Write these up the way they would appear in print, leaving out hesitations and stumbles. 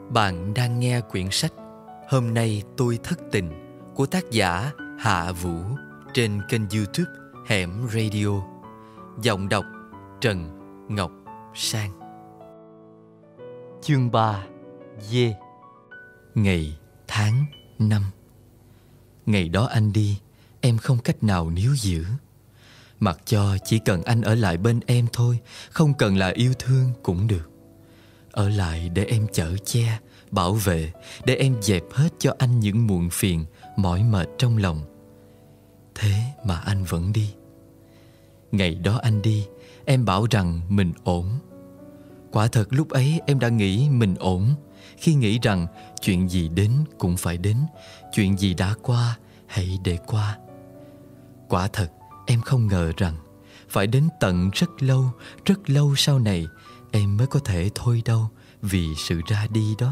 Bạn đang nghe quyển sách Hôm nay tôi thất tình của tác giả Hạ Vũ trên kênh YouTube Hẻm Radio. Giọng đọc Trần Ngọc Sang. Chương 3. Dê. Ngày tháng năm. Ngày đó anh đi, em không cách nào níu giữ. Mặc cho chỉ cần anh ở lại bên em thôi, không cần là yêu thương cũng được. Ở lại để em chở che, bảo vệ, để em dẹp hết cho anh những muộn phiền, mỏi mệt trong lòng. Thế mà anh vẫn đi. Ngày đó anh đi, em bảo rằng mình ổn. Quả thật lúc ấy em đã nghĩ mình ổn, khi nghĩ rằng chuyện gì đến cũng phải đến, chuyện gì đã qua hãy để qua. Quả thật em không ngờ rằng phải đến tận rất lâu sau này em mới có thể thôi đâu vì sự ra đi đó.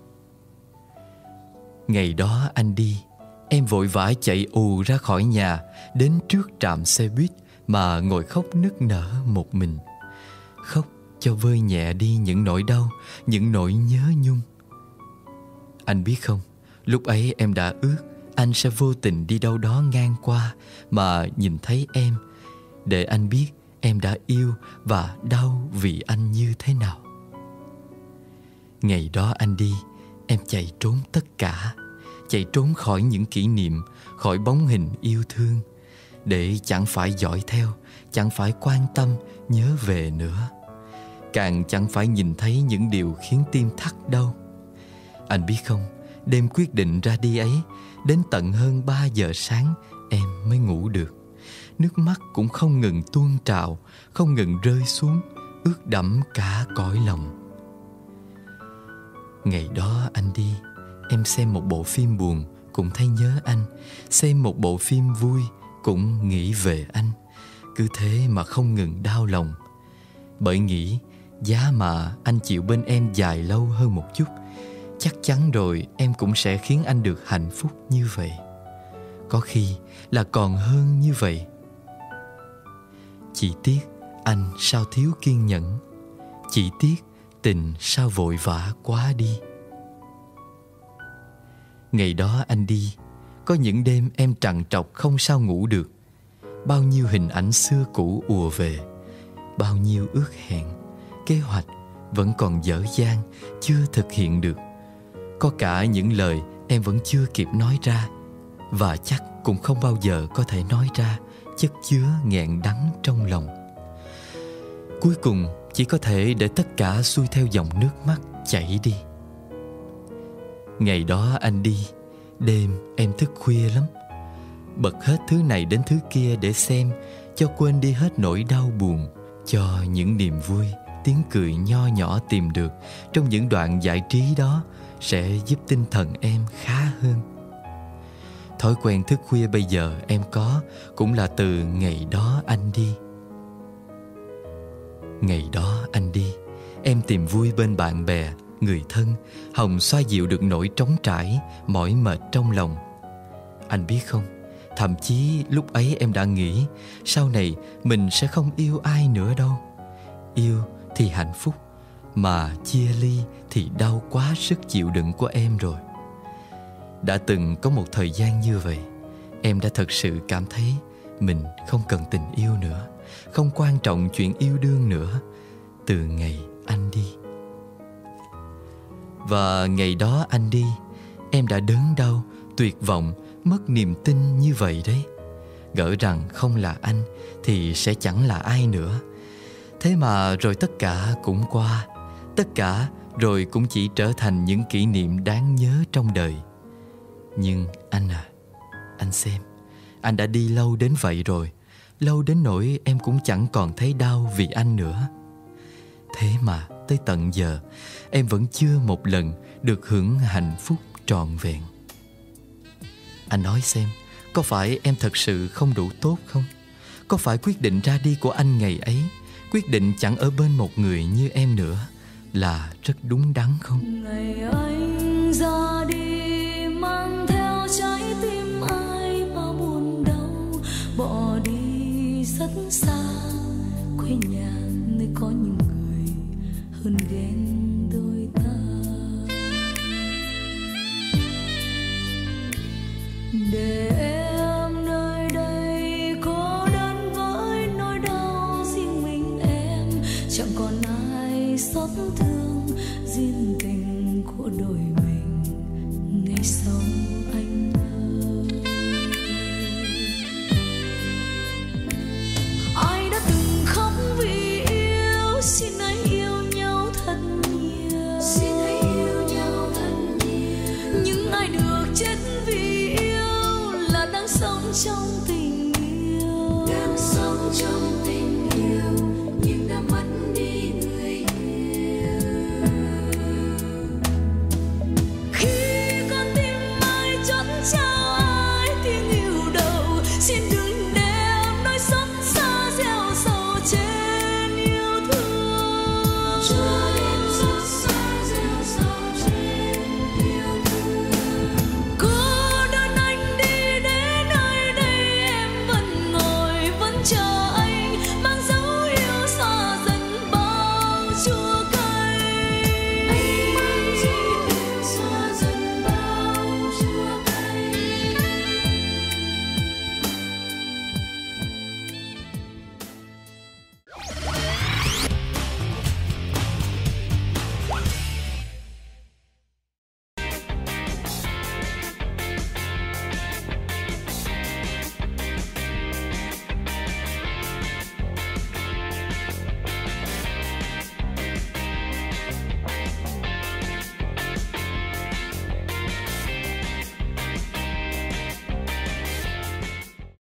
Ngày đó anh đi, em vội vã chạy ù ra khỏi nhà, đến trước trạm xe buýt mà ngồi khóc nức nở một mình. Khóc cho vơi nhẹ đi những nỗi đau, những nỗi nhớ nhung. Anh biết không, lúc ấy em đã ước anh sẽ vô tình đi đâu đó ngang qua mà nhìn thấy em, để anh biết em đã yêu và đau vì anh như thế nào. Ngày đó anh đi, em chạy trốn tất cả, chạy trốn khỏi những kỷ niệm, khỏi bóng hình yêu thương, để chẳng phải dõi theo, chẳng phải quan tâm, nhớ về nữa, càng chẳng phải nhìn thấy những điều khiến tim thắt đau. Anh biết không, đêm quyết định ra đi ấy, đến tận hơn 3 giờ sáng em mới ngủ được. Nước mắt cũng không ngừng tuôn trào, không ngừng rơi xuống, ướt đẫm cả cõi lòng. Ngày đó anh đi, em xem một bộ phim buồn cũng thấy nhớ anh, xem một bộ phim vui cũng nghĩ về anh. Cứ thế mà không ngừng đau lòng, bởi nghĩ giá mà anh chịu bên em dài lâu hơn một chút, chắc chắn rồi em cũng sẽ khiến anh được hạnh phúc như vậy. Có khi là còn hơn như vậy. Chỉ tiếc anh sao thiếu kiên nhẫn, chỉ tiếc tình sao vội vã quá đi. Ngày đó anh đi, có những đêm em trằn trọc không sao ngủ được. Bao nhiêu hình ảnh xưa cũ ùa về, bao nhiêu ước hẹn, kế hoạch vẫn còn dở dang, chưa thực hiện được. Có cả những lời em vẫn chưa kịp nói ra, và chắc cũng không bao giờ có thể nói ra, chất chứa nghẹn đắng trong lòng. Cuối cùng chỉ có thể để tất cả xuôi theo dòng nước mắt chảy đi. Ngày đó anh đi, đêm em thức khuya lắm, bật hết thứ này đến thứ kia để xem, cho quên đi hết nỗi đau buồn, cho những niềm vui, tiếng cười nho nhỏ tìm được trong những đoạn giải trí đó sẽ giúp tinh thần em khá hơn. Thói quen thức khuya bây giờ em có cũng là từ ngày đó anh đi. Ngày đó anh đi, em tìm vui bên bạn bè, người thân, hòng xoa dịu được nỗi trống trải, mỏi mệt trong lòng. Anh biết không, thậm chí lúc ấy em đã nghĩ sau này mình sẽ không yêu ai nữa đâu. Yêu thì hạnh phúc, mà chia ly thì đau quá sức chịu đựng của em rồi. Đã từng có một thời gian như vậy, em đã thật sự cảm thấy mình không cần tình yêu nữa, không quan trọng chuyện yêu đương nữa, từ ngày anh đi. Và ngày đó anh đi, em đã đớn đau, tuyệt vọng, mất niềm tin như vậy đấy. Gỡ rằng không là anh thì sẽ chẳng là ai nữa. Thế mà rồi tất cả cũng qua, tất cả rồi cũng chỉ trở thành những kỷ niệm đáng nhớ trong đời. Nhưng anh à, anh xem, anh đã đi lâu đến vậy rồi, lâu đến nỗi em cũng chẳng còn thấy đau vì anh nữa. Thế mà tới tận giờ em vẫn chưa một lần được hưởng hạnh phúc trọn vẹn. Anh nói xem, có phải em thật sự không đủ tốt không? Có phải quyết định ra đi của anh ngày ấy, quyết định chẳng ở bên một người như em nữa, là rất đúng đắn không? Ngày anh ra đi mang theo trái tim ai bao buồn đau, bỏ đi rất xa quê nhà nơi có những người hơn ghen đôi ta. chẳng còn ai xót thương riêng tình của đôi mình ngày sau anh ơi. Ai đã từng khóc vì yêu, xin hãy yêu nhau thật nhiều, xin hãy yêu nhau thật nhiều. Những ai được chết vì yêu là đang sống trong tình